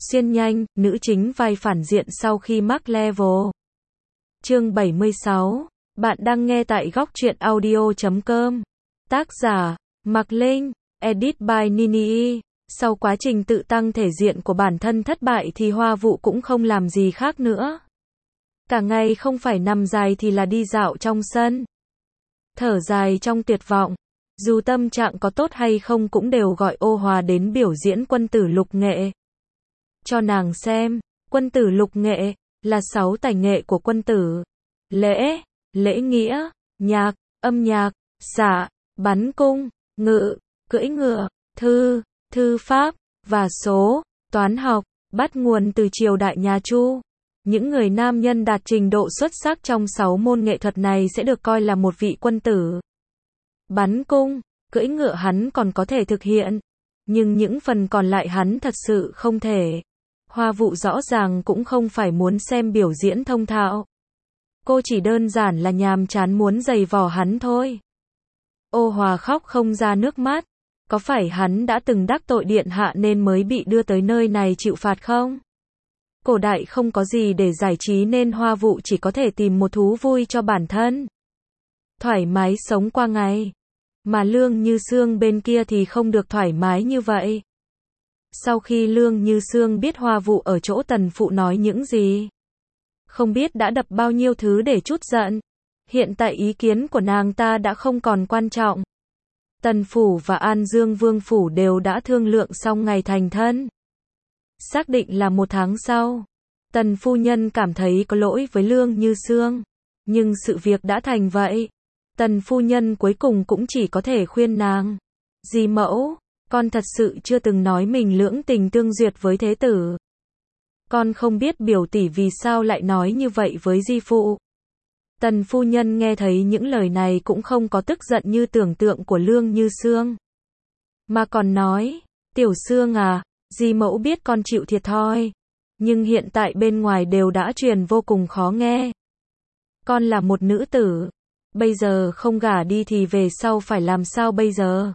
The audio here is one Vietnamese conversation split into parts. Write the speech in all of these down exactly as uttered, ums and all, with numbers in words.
Xuyên nhanh, nữ chính vai phản diện sau khi mắc level. Chương bảy mươi sáu. Bạn đang nghe tại góc truyện audio chấm com. Tác giả, Mạc Linh, edit by Nini. Sau quá trình tự tăng thể diện của bản thân thất bại thì Hoa Vụ cũng không làm gì khác nữa. Cả ngày không phải nằm dài thì là đi dạo trong sân. Thở dài trong tuyệt vọng. Dù tâm trạng có tốt hay không cũng đều gọi Ô Hòa đến biểu diễn quân tử lục nghệ. Cho nàng xem, quân tử lục nghệ, là sáu tài nghệ của quân tử. Lễ, lễ nghĩa, nhạc, âm nhạc, xạ, bắn cung, ngự, cưỡi ngựa, thư, thư pháp, và số, toán học, bắt nguồn từ triều đại nhà Chu. Những người nam nhân đạt trình độ xuất sắc trong sáu môn nghệ thuật này sẽ được coi là một vị quân tử. Bắn cung, cưỡi ngựa hắn còn có thể thực hiện, nhưng những phần còn lại hắn thật sự không thể. Hoa Vụ rõ ràng cũng không phải muốn xem biểu diễn thông thạo. Cô chỉ đơn giản là nhàm chán muốn giày vò hắn thôi. Ô Hòa khóc không ra nước mắt. Có phải hắn đã từng đắc tội điện hạ nên mới bị đưa tới nơi này chịu phạt không? Cổ đại không có gì để giải trí nên Hoa Vụ chỉ có thể tìm một thú vui cho bản thân. Thoải mái sống qua ngày. Mà Lương Như Sương bên kia thì không được thoải mái như vậy. Sau khi Lương Như Sương biết Hoa Vụ ở chỗ tần phụ nói những gì, không biết đã đập bao nhiêu thứ để trút giận. Hiện tại ý kiến của nàng ta đã không còn quan trọng. Tần phủ và An Dương Vương phủ đều đã thương lượng xong ngày thành thân. Xác định là một tháng sau. Tần phu nhân cảm thấy có lỗi với Lương Như Sương, nhưng sự việc đã thành vậy. Tần phu nhân cuối cùng cũng chỉ có thể khuyên nàng. Dì mẫu, con thật sự chưa từng nói mình lưỡng tình tương duyệt với thế tử. Con không biết biểu tỷ vì sao lại nói như vậy với di phụ. Tần phu nhân nghe thấy những lời này cũng không có tức giận như tưởng tượng của Lương Như Sương, mà còn nói, tiểu Sương à, di mẫu biết con chịu thiệt thòi, nhưng hiện tại bên ngoài đều đã truyền vô cùng khó nghe. Con là một nữ tử, bây giờ không gả đi thì về sau phải làm sao bây giờ?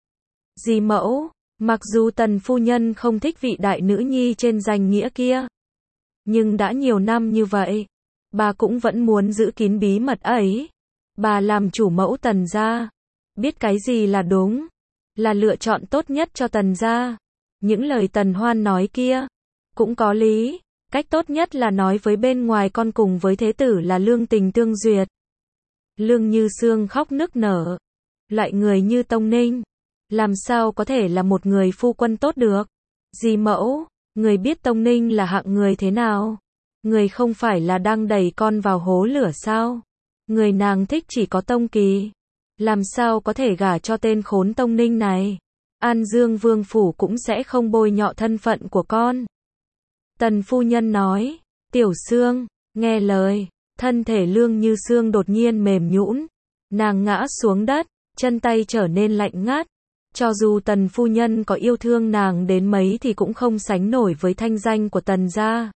Di mẫu, mặc dù tần phu nhân không thích vị đại nữ nhi trên danh nghĩa kia, nhưng đã nhiều năm như vậy, bà cũng vẫn muốn giữ kín bí mật ấy. Bà làm chủ mẫu tần gia, biết cái gì là đúng, là lựa chọn tốt nhất cho tần gia. Những lời Tần Hoan nói kia cũng có lý, cách tốt nhất là nói với bên ngoài con cùng với thế tử là lương tình tương duyệt. Lương Như Sương khóc nức nở. Loại người như Tông Ninh, làm sao có thể là một người phu quân tốt được? Dì mẫu, người biết Tông Ninh là hạng người thế nào? Người không phải là đang đẩy con vào hố lửa sao? Người nàng thích chỉ có Tông Kỳ. Làm sao có thể gả cho tên khốn Tông Ninh này? An Dương Vương phủ cũng sẽ không bôi nhọ thân phận của con. Tần phu nhân nói, tiểu Sương, nghe lời. Thân thể Lương Như Sương đột nhiên mềm nhũn, nàng ngã xuống đất, chân tay trở nên lạnh ngắt. Cho dù tần phu nhân có yêu thương nàng đến mấy thì cũng không sánh nổi với thanh danh của tần gia.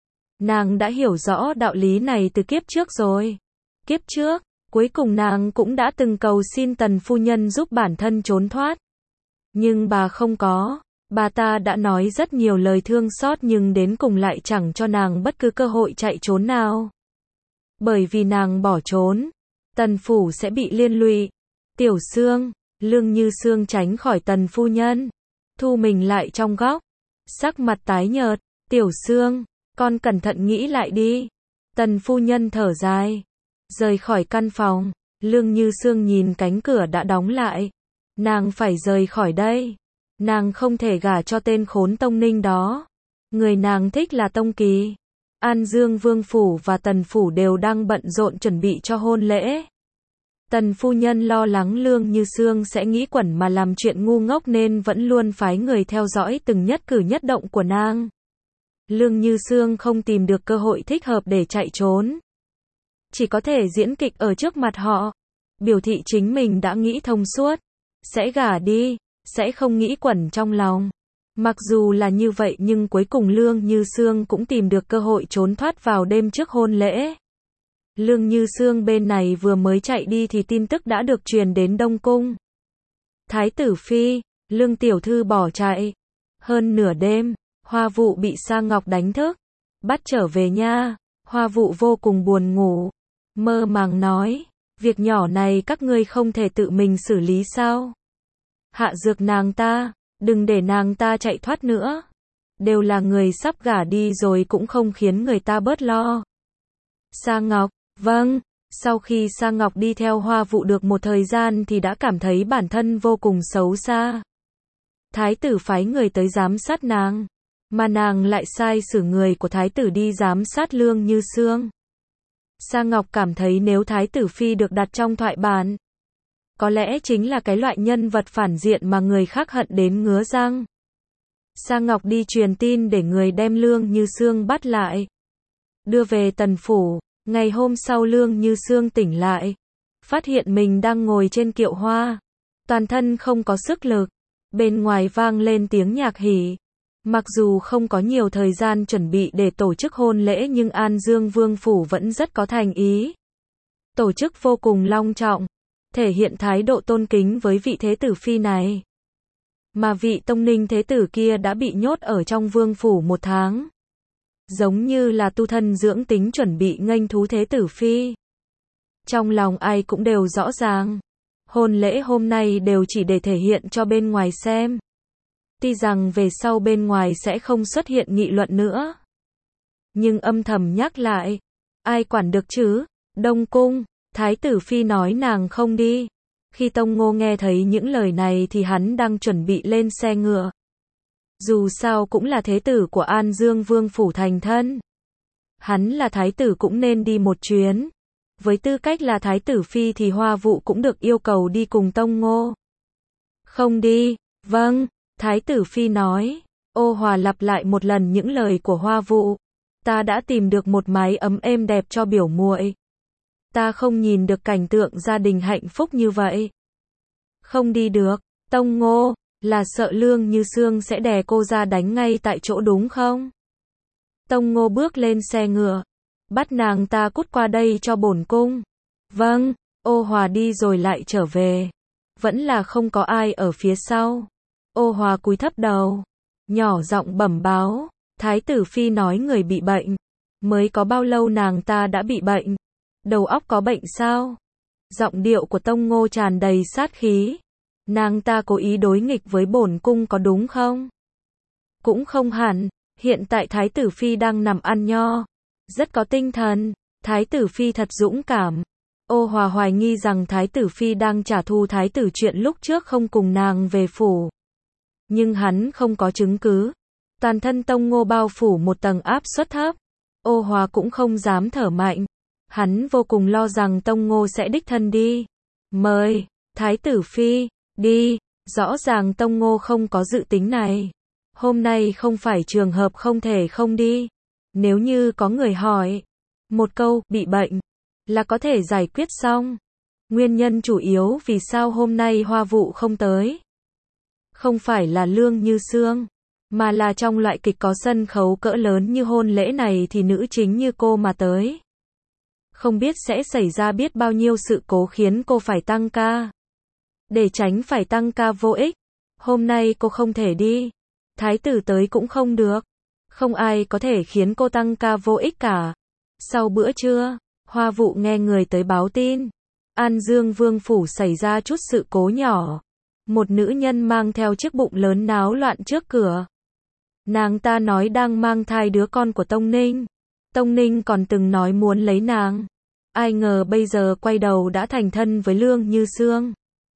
Nàng đã hiểu rõ đạo lý này từ kiếp trước rồi. Kiếp trước, cuối cùng nàng cũng đã từng cầu xin tần phu nhân giúp bản thân trốn thoát. Nhưng bà không có. Bà ta đã nói rất nhiều lời thương xót nhưng đến cùng lại chẳng cho nàng bất cứ cơ hội chạy trốn nào. Bởi vì nàng bỏ trốn, tần phủ sẽ bị liên lụy. Tiểu Sương, Lương Như Sương tránh khỏi tần phu nhân, thu mình lại trong góc, sắc mặt tái nhợt. Tiểu Sương, con cẩn thận nghĩ lại đi. Tần phu nhân thở dài, rời khỏi căn phòng. Lương Như Sương nhìn cánh cửa đã đóng lại. Nàng phải rời khỏi đây. Nàng không thể gả cho tên khốn Tông Ninh đó. Người nàng thích là Tông Kỳ. An Dương Vương phủ và Tần phủ đều đang bận rộn chuẩn bị cho hôn lễ. Tần phu nhân lo lắng Lương Như Sương sẽ nghĩ quẩn mà làm chuyện ngu ngốc nên vẫn luôn phái người theo dõi từng nhất cử nhất động của nàng. Lương Như Sương không tìm được cơ hội thích hợp để chạy trốn, chỉ có thể diễn kịch ở trước mặt họ, biểu thị chính mình đã nghĩ thông suốt, sẽ gả đi, sẽ không nghĩ quẩn trong lòng. Mặc dù là như vậy nhưng cuối cùng Lương Như Sương cũng tìm được cơ hội trốn thoát vào đêm trước hôn lễ. Lương Như Sương bên này vừa mới chạy đi thì tin tức đã được truyền đến Đông Cung. Thái tử phi, Lương tiểu thư bỏ chạy. Hơn nửa đêm, Hoa Vụ bị Sa Ngọc đánh thức, bắt trở về nha. Hoa Vụ vô cùng buồn ngủ, mơ màng nói, việc nhỏ này các ngươi không thể tự mình xử lý sao? Hạ dược nàng ta, đừng để nàng ta chạy thoát nữa. Đều là người sắp gả đi rồi cũng không khiến người ta bớt lo. Sa Ngọc, vâng. Sau khi Sa Ngọc đi theo Hoa Vụ được một thời gian thì đã cảm thấy bản thân vô cùng xấu xa. Thái tử phái người tới giám sát nàng, mà nàng lại sai sử người của thái tử đi giám sát Lương Như Xương. Sa Ngọc cảm thấy nếu thái tử phi được đặt trong thoại bản, có lẽ chính là cái loại nhân vật phản diện mà người khác hận đến ngứa răng. Sa Ngọc đi truyền tin để người đem Lương Như Xương bắt lại, đưa về tần phủ. Ngày hôm sau Lương Như Xương tỉnh lại, phát hiện mình đang ngồi trên kiệu hoa, toàn thân không có sức lực. Bên ngoài vang lên tiếng nhạc hỉ. Mặc dù không có nhiều thời gian chuẩn bị để tổ chức hôn lễ nhưng An Dương Vương phủ vẫn rất có thành ý. Tổ chức vô cùng long trọng, thể hiện thái độ tôn kính với vị thế tử phi này. Mà vị Tông Ninh thế tử kia đã bị nhốt ở trong vương phủ một tháng, giống như là tu thân dưỡng tính chuẩn bị nghênh thú thế tử phi. Trong lòng ai cũng đều rõ ràng, hôn lễ hôm nay đều chỉ để thể hiện cho bên ngoài xem. Tuy rằng về sau bên ngoài sẽ không xuất hiện nghị luận nữa, nhưng âm thầm nhắc lại, ai quản được chứ? Đông cung, thái tử phi nói nàng không đi. Khi Tông Ngô nghe thấy những lời này thì hắn đang chuẩn bị lên xe ngựa. Dù sao cũng là thế tử của An Dương Vương phủ thành thân, hắn là thái tử cũng nên đi một chuyến. Với tư cách là thái tử phi thì Hoa Vụ cũng được yêu cầu đi cùng Tông Ngô. Không đi, vâng, thái tử phi nói. Ô Hòa lặp lại một lần những lời của Hoa Vụ. Ta đã tìm được một mái ấm êm đẹp cho biểu muội. Ta không nhìn được cảnh tượng gia đình hạnh phúc như vậy. Không đi được, Tông Ngô, là sợ Lương Như Xương sẽ đè cô ra đánh ngay tại chỗ đúng không? Tông Ngô bước lên xe ngựa, bắt nàng ta cút qua đây cho bổn cung. Vâng, Ô Hòa đi rồi lại trở về. Vẫn là không có ai ở phía sau. Ô Hòa cúi thấp đầu, nhỏ giọng bẩm báo, thái tử phi nói người bị bệnh. Mới có bao lâu nàng ta đã bị bệnh? Đầu óc có bệnh sao? Giọng điệu của Tông Ngô tràn đầy sát khí. Nàng ta cố ý đối nghịch với bổn cung có đúng không? Cũng không hẳn, hiện tại thái tử phi đang nằm ăn nho, rất có tinh thần, thái tử phi thật dũng cảm. Ô Hòa hoài nghi rằng thái tử phi đang trả thù thái tử chuyện lúc trước không cùng nàng về phủ. Nhưng hắn không có chứng cứ. Toàn thân Tông Ngô bao phủ một tầng áp suất thấp. Ô Hòa cũng không dám thở mạnh. Hắn vô cùng lo rằng Tông Ngô sẽ đích thân đi. Mời, thái tử phi, đi. Rõ ràng Tông Ngô không có dự tính này. Hôm nay không phải trường hợp không thể không đi. Nếu như có người hỏi, một câu, bị bệnh, là có thể giải quyết xong. Nguyên nhân chủ yếu vì sao hôm nay Hoa Vụ không tới. Không phải là Lương Như Xương, mà là trong loại kịch có sân khấu cỡ lớn như hôn lễ này thì nữ chính như cô mà tới. Không biết sẽ xảy ra biết bao nhiêu sự cố khiến cô phải tăng ca. Để tránh phải tăng ca vô ích, hôm nay cô không thể đi. Thái tử tới cũng không được. Không ai có thể khiến cô tăng ca vô ích cả. Sau bữa trưa, Hoa Vụ nghe người tới báo tin. An Dương Vương phủ xảy ra chút sự cố nhỏ. Một nữ nhân mang theo chiếc bụng lớn náo loạn trước cửa. Nàng ta nói đang mang thai đứa con của Tông Ninh. Tông Ninh còn từng nói muốn lấy nàng. Ai ngờ bây giờ quay đầu đã thành thân với Lương Như Xương.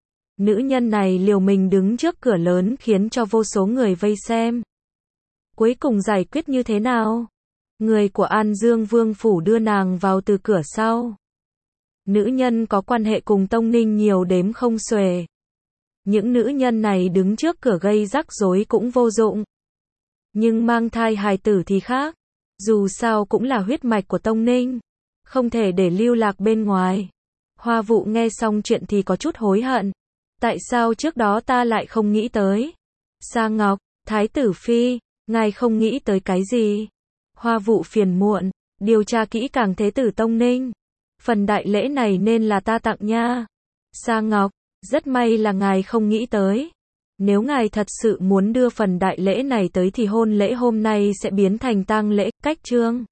Nữ nhân này liều mình đứng trước cửa lớn khiến cho vô số người vây xem. Cuối cùng giải quyết như thế nào? Người của An Dương Vương phủ đưa nàng vào từ cửa sau. Nữ nhân có quan hệ cùng Tông Ninh nhiều đếm không xuể. Những nữ nhân này đứng trước cửa gây rắc rối cũng vô dụng. Nhưng mang thai hài tử thì khác. Dù sao cũng là huyết mạch của Tông Ninh. Không thể để lưu lạc bên ngoài. Hoa Vụ nghe xong chuyện thì có chút hối hận. Tại sao trước đó ta lại không nghĩ tới? Sa Ngọc, thái tử phi, ngài không nghĩ tới cái gì? Hoa Vụ phiền muộn, điều tra kỹ càng thế tử Tông Ninh. Phần đại lễ này nên là ta tặng nha. Sa Ngọc, rất may là ngài không nghĩ tới. Nếu ngài thật sự muốn đưa phần đại lễ này tới thì hôn lễ hôm nay sẽ biến thành tang lễ, cách chương.